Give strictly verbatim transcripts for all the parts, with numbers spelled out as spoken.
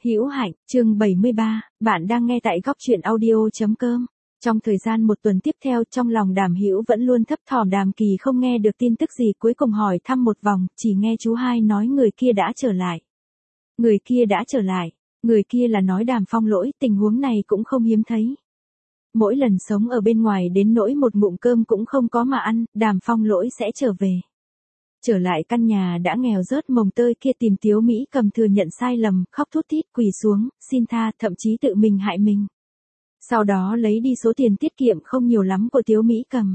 Hữu Hạnh, chương bảy mươi ba, bạn đang nghe tại góc truyện audio chấm com. Trong thời gian một tuần tiếp theo, trong lòng Đàm Hữu vẫn luôn thấp thỏm. Đàm Kỳ không nghe được tin tức gì, cuối cùng hỏi thăm một vòng, chỉ nghe chú hai nói người kia đã trở lại. Người kia đã trở lại, người kia là nói Đàm Phong Lỗi, tình huống này cũng không hiếm thấy. Mỗi lần sống ở bên ngoài đến nỗi một ngụm cơm cũng không có mà ăn, Đàm Phong Lỗi sẽ trở về. Trở lại căn nhà đã nghèo rớt mồng tơi kia, tìm Tiếu Mỹ Cầm thừa nhận sai lầm, khóc thút thít quỳ xuống, xin tha, thậm chí tự mình hại mình. Sau đó lấy đi số tiền tiết kiệm không nhiều lắm của Tiếu Mỹ Cầm.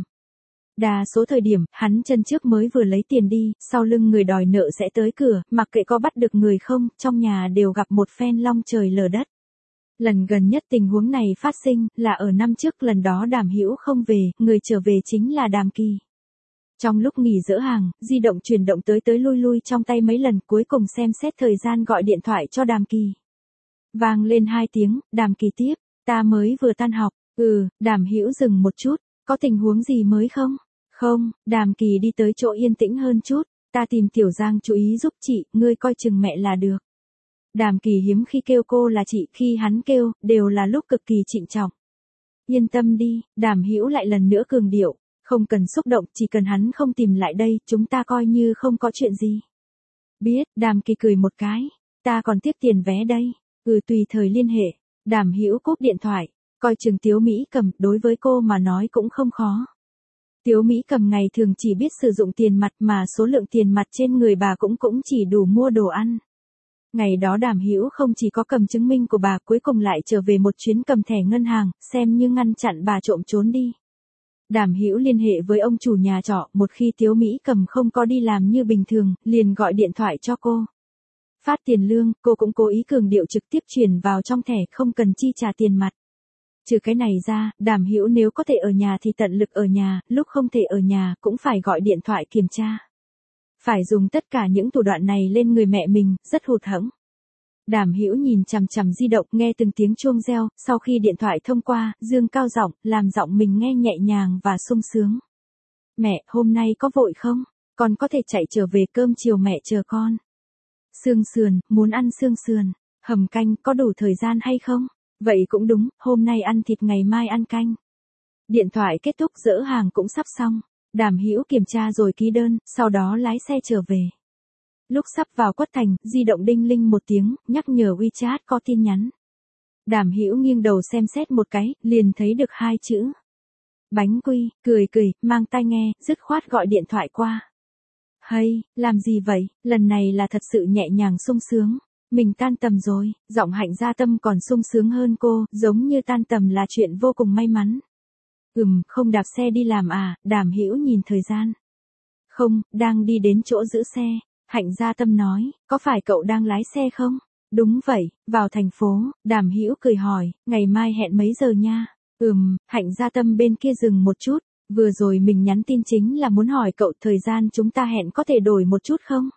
Đa số thời điểm, hắn chân trước mới vừa lấy tiền đi, sau lưng người đòi nợ sẽ tới cửa, mặc kệ có bắt được người không, trong nhà đều gặp một phen long trời lở đất. Lần gần nhất tình huống này phát sinh, là ở năm trước, lần đó Đàm Hữu không về, người trở về chính là Đàm Kỳ. Trong lúc nghỉ dỡ hàng, di động chuyển động tới tới lui lui trong tay mấy lần, cuối cùng xem xét thời gian gọi điện thoại cho Đàm Kỳ. Vang lên hai tiếng, Đàm Kỳ tiếp, ta mới vừa tan học, ừ, Đàm Hữu dừng một chút, có tình huống gì mới không? Không, Đàm Kỳ đi tới chỗ yên tĩnh hơn chút, ta tìm Tiểu Giang chú ý giúp chị, ngươi coi chừng mẹ là được. Đàm Kỳ hiếm khi kêu cô là chị, khi hắn kêu, đều là lúc cực kỳ trịnh trọng. Yên tâm đi, Đàm Hữu lại lần nữa cường điệu. Không cần xúc động, chỉ cần hắn không tìm lại đây, chúng ta coi như không có chuyện gì. Biết, Đàm Kỳ cười một cái, ta còn tiếp tiền vé đây, ừ tùy thời liên hệ. Đàm Hữu cúp điện thoại, coi chừng Tiếu Mỹ Cầm, đối với cô mà nói cũng không khó. Tiếu Mỹ Cầm ngày thường chỉ biết sử dụng tiền mặt mà số lượng tiền mặt trên người bà cũng cũng chỉ đủ mua đồ ăn. Ngày đó Đàm Hữu không chỉ có cầm chứng minh của bà, cuối cùng lại trở về một chuyến cầm thẻ ngân hàng, xem như ngăn chặn bà trộm trốn đi. Đàm Hữu liên hệ với ông chủ nhà trọ, một khi Tiếu Mỹ Cầm không có đi làm như bình thường, liền gọi điện thoại cho cô. Phát tiền lương, cô cũng cố ý cường điệu trực tiếp chuyển vào trong thẻ, không cần chi trả tiền mặt. Trừ cái này ra, Đàm Hữu nếu có thể ở nhà thì tận lực ở nhà, lúc không thể ở nhà cũng phải gọi điện thoại kiểm tra. Phải dùng tất cả những thủ đoạn này lên người mẹ mình, rất hụt hẫng. Đàm Hữu nhìn chằm chằm di động, nghe từng tiếng chuông reo, sau khi điện thoại thông qua, dương cao giọng, làm giọng mình nghe nhẹ nhàng và sung sướng. Mẹ, hôm nay có vội không? Con có thể chạy trở về, cơm chiều mẹ chờ con. Xương sườn, muốn ăn xương sườn. Hầm canh, có đủ thời gian hay không? Vậy cũng đúng, hôm nay ăn thịt ngày mai ăn canh. Điện thoại kết thúc, dỡ hàng cũng sắp xong. Đàm Hữu kiểm tra rồi ký đơn, sau đó lái xe trở về. Lúc sắp vào Quất Thành, di động đinh linh một tiếng, nhắc nhở WeChat có tin nhắn. Đàm Hữu nghiêng đầu xem xét một cái, liền thấy được hai chữ. Bánh quy, cười cười, mang tai nghe, dứt khoát gọi điện thoại qua. Hay, làm gì vậy, lần này là thật sự nhẹ nhàng sung sướng. Mình tan tầm rồi, giọng Hạnh Gia Tâm còn sung sướng hơn cô, giống như tan tầm là chuyện vô cùng may mắn. Ừm, không đạp xe đi làm à, Đàm Hữu nhìn thời gian. Không, đang đi đến chỗ giữ xe. Hạnh Gia Tâm nói, có phải cậu đang lái xe không? Đúng vậy, vào thành phố, Đàm Hữu cười hỏi, ngày mai hẹn mấy giờ nha? Ừm, Hạnh Gia Tâm bên kia dừng một chút, vừa rồi mình nhắn tin chính là muốn hỏi cậu thời gian chúng ta hẹn có thể đổi một chút không?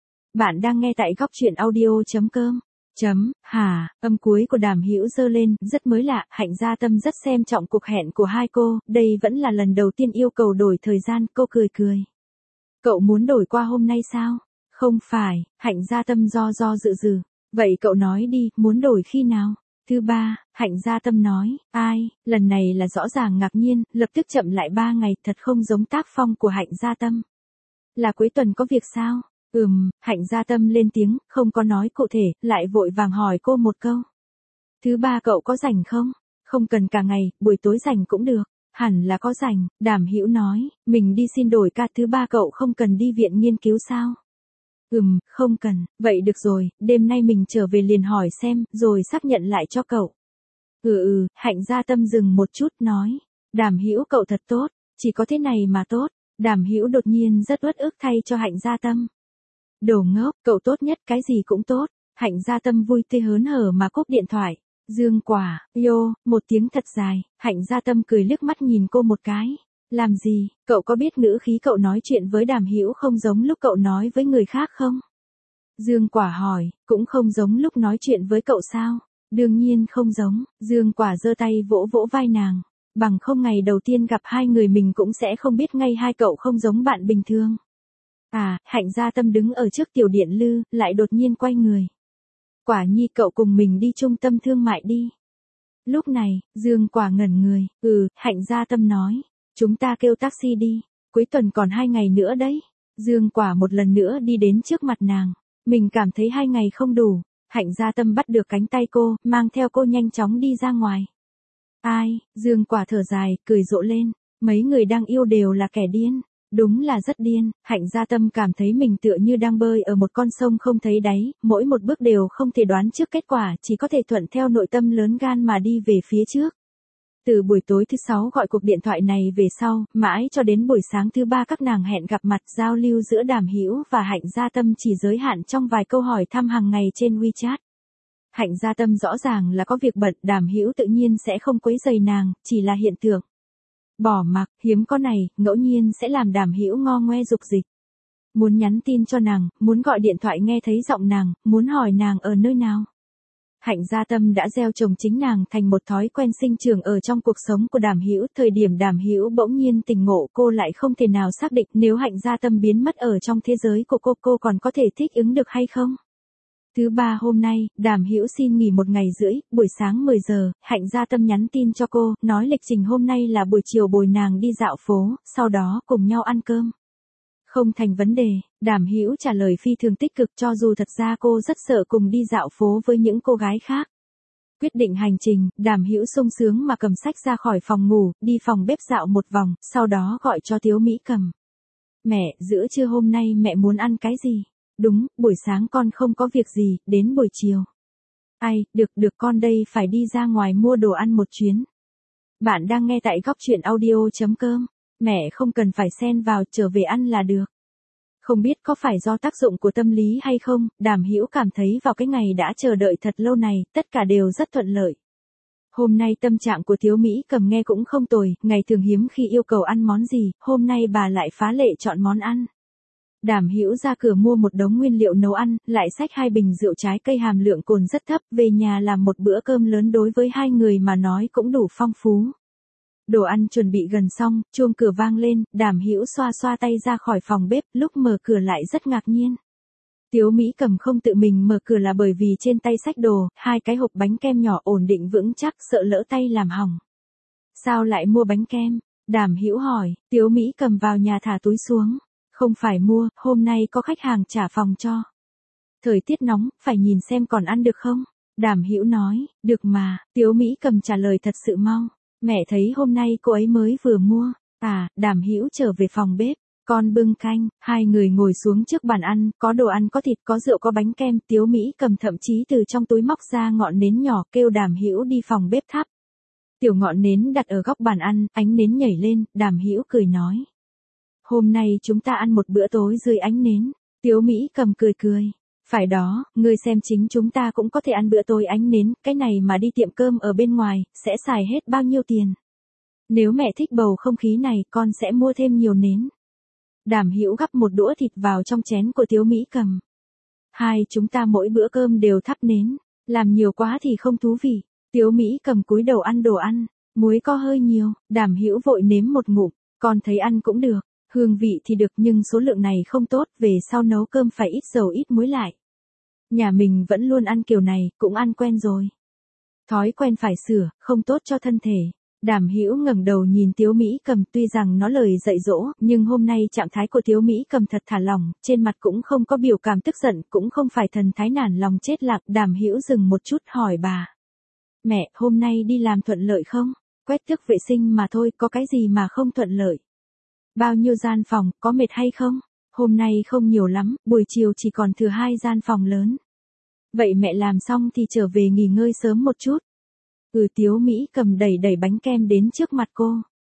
Bạn đang nghe tại góc truyện audio chấm com. Chấm, hà, âm cuối của Đàm Hữu giơ lên, rất mới lạ, Hạnh Gia Tâm rất xem trọng cuộc hẹn của hai cô, đây vẫn là lần đầu tiên yêu cầu đổi thời gian, cô cười cười. Cậu muốn đổi qua hôm nay sao? Không phải, Hạnh Gia Tâm do do dự dự. Vậy cậu nói đi, muốn đổi khi nào? Thứ ba, Hạnh Gia Tâm nói, ai, lần này là rõ ràng ngạc nhiên, lập tức chậm lại ba ngày, thật không giống tác phong của Hạnh Gia Tâm. Là cuối tuần có việc sao? Ừm, Hạnh Gia Tâm lên tiếng, không có nói cụ thể, lại vội vàng hỏi cô một câu. Thứ ba cậu có rảnh không? Không cần cả ngày, buổi tối rảnh cũng được. Hẳn là có rảnh, Đàm Hữu nói, mình đi xin đổi ca. Thứ ba cậu không cần đi viện nghiên cứu sao? Ừm, không cần, vậy được rồi, đêm nay mình trở về liền hỏi xem, rồi xác nhận lại cho cậu. Ừ ừ, Hạnh Gia Tâm dừng một chút nói, Đàm Hữu cậu thật tốt, chỉ có thế này mà tốt. Đàm Hữu đột nhiên rất uất ức thay cho Hạnh Gia Tâm. Đồ ngốc, cậu tốt nhất, cái gì cũng tốt. Hạnh Gia Tâm vui tươi hớn hở mà cúp điện thoại. Dương quả, yo, một tiếng thật dài, Hạnh Gia Tâm cười liếc mắt nhìn cô một cái. Làm gì, cậu có biết ngữ khí cậu nói chuyện với Đàm Hữu không giống lúc cậu nói với người khác không? Dương quả hỏi, cũng không giống lúc nói chuyện với cậu sao? Đương nhiên không giống, Dương quả giơ tay vỗ vỗ vai nàng. Bằng không ngày đầu tiên gặp hai người mình cũng sẽ không biết ngay hai cậu không giống bạn bình thường. À, Hạnh Gia Tâm đứng ở trước tiểu điện lư, lại đột nhiên quay người. Quả nhi cậu cùng mình đi trung tâm thương mại đi. Lúc này, Dương Quả ngẩn người, ừ, Hạnh Gia Tâm nói, chúng ta kêu taxi đi, cuối tuần còn hai ngày nữa đấy. Dương Quả một lần nữa đi đến trước mặt nàng, mình cảm thấy hai ngày không đủ. Hạnh Gia Tâm bắt được cánh tay cô, mang theo cô nhanh chóng đi ra ngoài. Ai, Dương Quả thở dài, cười rộ lên, mấy người đang yêu đều là kẻ điên. Đúng là rất điên. Hạnh Gia Tâm cảm thấy mình tựa như đang bơi ở một con sông không thấy đáy, mỗi một bước đều không thể đoán trước kết quả, chỉ có thể thuận theo nội tâm lớn gan mà đi về phía trước. Từ buổi tối thứ sáu gọi cuộc điện thoại này về sau, mãi cho đến buổi sáng thứ ba các nàng hẹn gặp mặt, giao lưu giữa Đàm Hữu và Hạnh Gia Tâm chỉ giới hạn trong vài câu hỏi thăm hàng ngày trên WeChat. Hạnh Gia Tâm rõ ràng là có việc bận, Đàm Hữu tự nhiên sẽ không quấy rầy nàng, chỉ là hiện tượng. Bỏ mặc, hiếm có này, ngẫu nhiên sẽ làm Đàm Hữu ngo ngoe dục dịch. Muốn nhắn tin cho nàng, muốn gọi điện thoại nghe thấy giọng nàng, muốn hỏi nàng ở nơi nào. Hạnh Gia Tâm đã gieo trồng chính nàng thành một thói quen sinh trưởng ở trong cuộc sống của Đàm Hữu. Thời điểm Đàm Hữu bỗng nhiên tỉnh ngộ, cô lại không thể nào xác định nếu Hạnh Gia Tâm biến mất ở trong thế giới của cô, cô còn có thể thích ứng được hay không. Thứ ba hôm nay, Đàm Hữu xin nghỉ một ngày rưỡi, buổi sáng mười giờ, Hạnh Gia Tâm nhắn tin cho cô, nói lịch trình hôm nay là buổi chiều bồi nàng đi dạo phố, sau đó cùng nhau ăn cơm. Không thành vấn đề, Đàm Hữu trả lời phi thường tích cực, cho dù thật ra cô rất sợ cùng đi dạo phố với những cô gái khác. Quyết định hành trình, Đàm Hữu sung sướng mà cầm sách ra khỏi phòng ngủ, đi phòng bếp dạo một vòng, sau đó gọi cho Tiếu Mỹ Cầm. Mẹ, giữa trưa hôm nay mẹ muốn ăn cái gì? Đúng, buổi sáng con không có việc gì, đến buổi chiều. Ai, được được con đây phải đi ra ngoài mua đồ ăn một chuyến. Bạn đang nghe tại góc truyện audio chấm com. Mẹ không cần phải xen vào, trở về ăn là được. Không biết có phải do tác dụng của tâm lý hay không, Đàm Hữu cảm thấy vào cái ngày đã chờ đợi thật lâu này, tất cả đều rất thuận lợi. Hôm nay tâm trạng của Tiếu Mỹ Cầm nghe cũng không tồi, ngày thường hiếm khi yêu cầu ăn món gì, hôm nay bà lại phá lệ chọn món ăn. Đàm Hữu ra cửa mua một đống nguyên liệu nấu ăn, lại xách hai bình rượu trái cây hàm lượng cồn rất thấp, về nhà làm một bữa cơm lớn đối với hai người mà nói cũng đủ phong phú. Đồ ăn chuẩn bị gần xong, chuông cửa vang lên, Đàm Hữu xoa xoa tay ra khỏi phòng bếp, lúc mở cửa lại rất ngạc nhiên. Tiếu Mỹ Cầm không tự mình mở cửa là bởi vì trên tay xách đồ, hai cái hộp bánh kem nhỏ ổn định vững chắc, sợ lỡ tay làm hỏng. Sao lại mua bánh kem? Đàm Hữu hỏi. Tiếu Mỹ Cầm vào nhà thả túi xuống. Không phải mua, hôm nay có khách hàng trả phòng cho. Thời tiết nóng, phải nhìn xem còn ăn được không? Đàm Hữu nói, được mà. Tiếu Mỹ Cầm trả lời thật sự mau. Mẹ thấy hôm nay cô ấy mới vừa mua. À, Đàm Hữu trở về phòng bếp, con bưng canh, hai người ngồi xuống trước bàn ăn, có đồ ăn có thịt có rượu có bánh kem. Tiếu Mỹ Cầm thậm chí từ trong túi móc ra ngọn nến nhỏ, kêu Đàm Hữu đi phòng bếp thắp. Tiểu ngọn nến đặt ở góc bàn ăn, ánh nến nhảy lên, Đàm Hữu cười nói. Hôm nay chúng ta ăn một bữa tối dưới ánh nến. Tiếu Mỹ Cầm cười cười. Phải đó, ngươi xem chính chúng ta cũng có thể ăn bữa tối ánh nến, cái này mà đi tiệm cơm ở bên ngoài, sẽ xài hết bao nhiêu tiền. Nếu mẹ thích bầu không khí này, con sẽ mua thêm nhiều nến. Đàm Hữu gắp một đũa thịt vào trong chén của Tiếu Mỹ Cầm. Hai chúng ta mỗi bữa cơm đều thắp nến, làm nhiều quá thì không thú vị. Tiếu Mỹ Cầm cúi đầu ăn đồ ăn, muối có hơi nhiều, Đàm Hữu vội nếm một ngụm, con thấy ăn cũng được. Hương vị thì được nhưng số lượng này không tốt, về sau nấu cơm phải ít dầu ít muối lại. Nhà mình vẫn luôn ăn kiểu này, cũng ăn quen rồi. Thói quen phải sửa, không tốt cho thân thể. Đàm Hữu ngẩng đầu nhìn Tiếu Mỹ Cầm, tuy rằng nó lời dạy dỗ, nhưng hôm nay trạng thái của Tiếu Mỹ Cầm thật thả lỏng, trên mặt cũng không có biểu cảm tức giận, cũng không phải thần thái nản lòng chết lạc. Đàm Hữu dừng một chút hỏi bà. Mẹ, hôm nay đi làm thuận lợi không? Quét tước vệ sinh mà thôi, có cái gì mà không thuận lợi? Bao nhiêu gian phòng, có mệt hay không? Hôm nay không nhiều lắm, buổi chiều chỉ còn thừa hai gian phòng lớn. Vậy mẹ làm xong thì trở về nghỉ ngơi sớm một chút. Ừ, Tiếu Mỹ Cầm đẩy đẩy bánh kem đến trước mặt cô.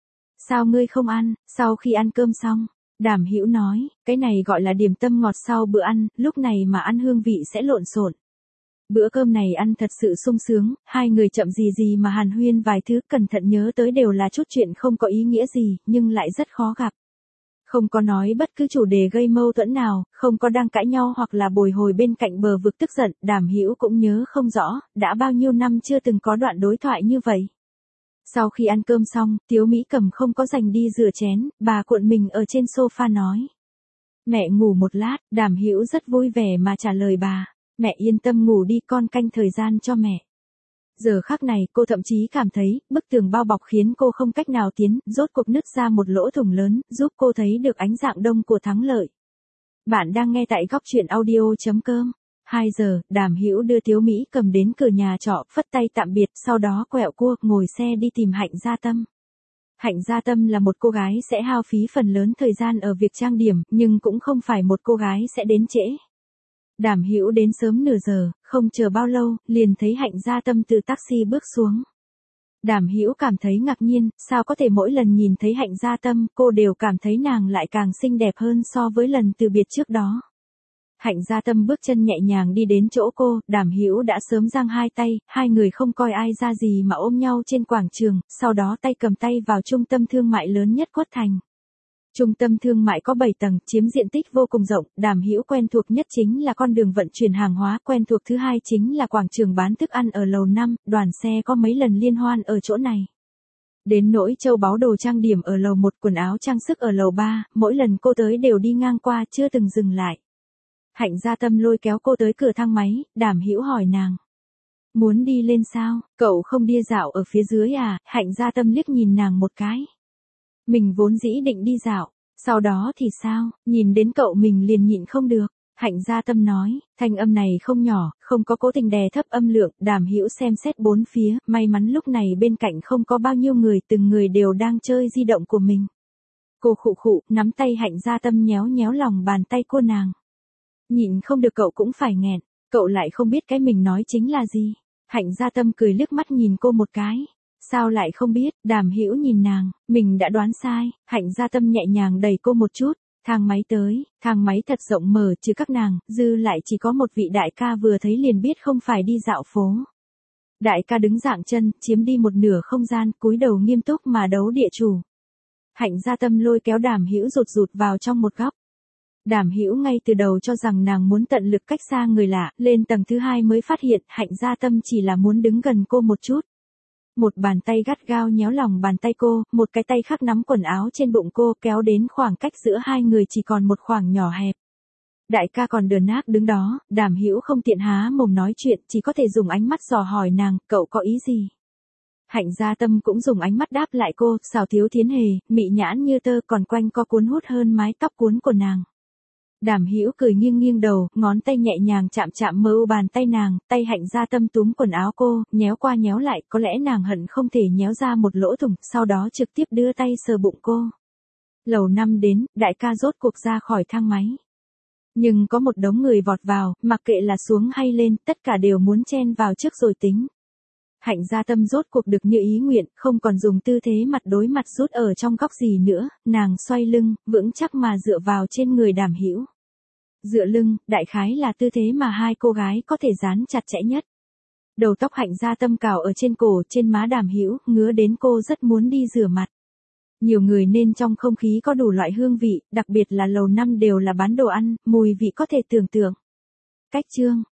Sao ngươi không ăn? Sau khi ăn cơm xong, Đàm Hữu nói, cái này gọi là điểm tâm ngọt sau bữa ăn, lúc này mà ăn hương vị sẽ lộn xộn. Bữa cơm này ăn thật sự sung sướng, hai người chậm gì gì mà hàn huyên vài thứ, cẩn thận nhớ tới đều là chút chuyện không có ý nghĩa gì, nhưng lại rất khó gặp. Không có nói bất cứ chủ đề gây mâu thuẫn nào, không có đang cãi nhau hoặc là bồi hồi bên cạnh bờ vực tức giận. Đàm Hữu cũng nhớ không rõ, đã bao nhiêu năm chưa từng có đoạn đối thoại như vậy. Sau khi ăn cơm xong, Tiếu Mỹ Cầm không có dành đi rửa chén, bà cuộn mình ở trên sofa nói. Mẹ ngủ một lát, Đàm Hữu rất vui vẻ mà trả lời bà. Mẹ yên tâm ngủ đi, con canh thời gian cho mẹ. Giờ khắc này cô thậm chí cảm thấy, bức tường bao bọc khiến cô không cách nào tiến, rốt cuộc nứt ra một lỗ thủng lớn, giúp cô thấy được ánh dạng đông của thắng lợi. Bạn đang nghe tại góc chuyện audio.com. hai giờ, Đàm Hữu đưa Tiếu Mỹ cầm đến cửa nhà trọ, phất tay tạm biệt, sau đó quẹo cua, ngồi xe đi tìm Hạnh Gia Tâm. Hạnh Gia Tâm là một cô gái sẽ hao phí phần lớn thời gian ở việc trang điểm, nhưng cũng không phải một cô gái sẽ đến trễ. Đàm Hữu đến sớm nửa giờ, không chờ bao lâu, liền thấy Hạnh Gia Tâm từ taxi bước xuống. Đàm Hữu cảm thấy ngạc nhiên, sao có thể mỗi lần nhìn thấy Hạnh Gia Tâm, cô đều cảm thấy nàng lại càng xinh đẹp hơn so với lần từ biệt trước đó. Hạnh Gia Tâm bước chân nhẹ nhàng đi đến chỗ cô, Đàm Hữu đã sớm giang hai tay, hai người không coi ai ra gì mà ôm nhau trên quảng trường, sau đó tay cầm tay vào trung tâm thương mại lớn nhất Quất Thành. Trung tâm thương mại có bảy tầng, chiếm diện tích vô cùng rộng, Đàm Hữu quen thuộc nhất chính là con đường vận chuyển hàng hóa, quen thuộc thứ hai chính là quảng trường bán thức ăn ở lầu năm, đoàn xe có mấy lần liên hoan ở chỗ này. Đến nỗi châu báu đồ trang điểm ở lầu một, quần áo trang sức ở lầu ba, mỗi lần cô tới đều đi ngang qua chưa từng dừng lại. Hạnh Gia Tâm lôi kéo cô tới cửa thang máy, Đàm Hữu hỏi nàng. Muốn đi lên sao, cậu không đi dạo ở phía dưới à? Hạnh Gia Tâm liếc nhìn nàng một cái. Mình vốn dĩ định đi dạo, sau đó thì sao, nhìn đến cậu mình liền nhịn không được. Hạnh Gia Tâm nói, thanh âm này không nhỏ, không có cố tình đè thấp âm lượng, Đàm Hữu xem xét bốn phía, may mắn lúc này bên cạnh không có bao nhiêu người, từng người đều đang chơi di động của mình. Cô khụ khụ, nắm tay Hạnh Gia Tâm nhéo nhéo lòng bàn tay cô nàng. Nhịn không được cậu cũng phải nghẹn, cậu lại không biết cái mình nói chính là gì. Hạnh Gia Tâm cười liếc mắt nhìn cô một cái. Sao lại không biết? Đàm Hữu nhìn nàng, mình đã đoán sai. Hạnh Gia Tâm nhẹ nhàng đẩy cô một chút, thang máy tới, thang máy thật rộng mở, trừ các nàng, dư lại chỉ có một vị đại ca vừa thấy liền biết không phải đi dạo phố. Đại ca đứng dạng chân, chiếm đi một nửa không gian, cúi đầu nghiêm túc mà đấu địa chủ. Hạnh Gia Tâm lôi kéo Đàm Hữu rụt rụt vào trong một góc. Đàm Hữu ngay từ đầu cho rằng nàng muốn tận lực cách xa người lạ, lên tầng thứ hai mới phát hiện Hạnh Gia Tâm chỉ là muốn đứng gần cô một chút. Một bàn tay gắt gao nhéo lòng bàn tay cô, một cái tay khác nắm quần áo trên bụng cô, kéo đến khoảng cách giữa hai người chỉ còn một khoảng nhỏ hẹp. Đại ca còn đờ nác đứng đó, Đàm Hữu không tiện há mồm nói chuyện, chỉ có thể dùng ánh mắt dò hỏi nàng, cậu có ý gì? Hạnh Gia Tâm cũng dùng ánh mắt đáp lại cô, xảo thiếu thiến hề, mị nhãn như tơ, còn quanh co cuốn hút hơn mái tóc cuốn của nàng. Đàm Hữu cười nghiêng nghiêng đầu, ngón tay nhẹ nhàng chạm chạm mơ u bàn tay nàng, tay Hạnh Gia Tâm túm quần áo cô, nhéo qua nhéo lại, có lẽ nàng hận không thể nhéo ra một lỗ thủng, sau đó trực tiếp đưa tay sờ bụng cô. Lầu năm đến, đại ca rốt cuộc ra khỏi thang máy. Nhưng có một đống người vọt vào, mặc kệ là xuống hay lên, tất cả đều muốn chen vào trước rồi tính. Hạnh Gia Tâm rốt cuộc được như ý nguyện, không còn dùng tư thế mặt đối mặt rút ở trong góc gì nữa, nàng xoay lưng, vững chắc mà dựa vào trên người Đàm Hữu. Dựa lưng, đại khái là tư thế mà hai cô gái có thể dán chặt chẽ nhất. Đầu tóc Hạnh Gia Tâm cào ở trên cổ, trên má Đàm Hữu, ngứa đến cô rất muốn đi rửa mặt. Nhiều người nên trong không khí có đủ loại hương vị, đặc biệt là lầu năm đều là bán đồ ăn, mùi vị có thể tưởng tượng. Cách chương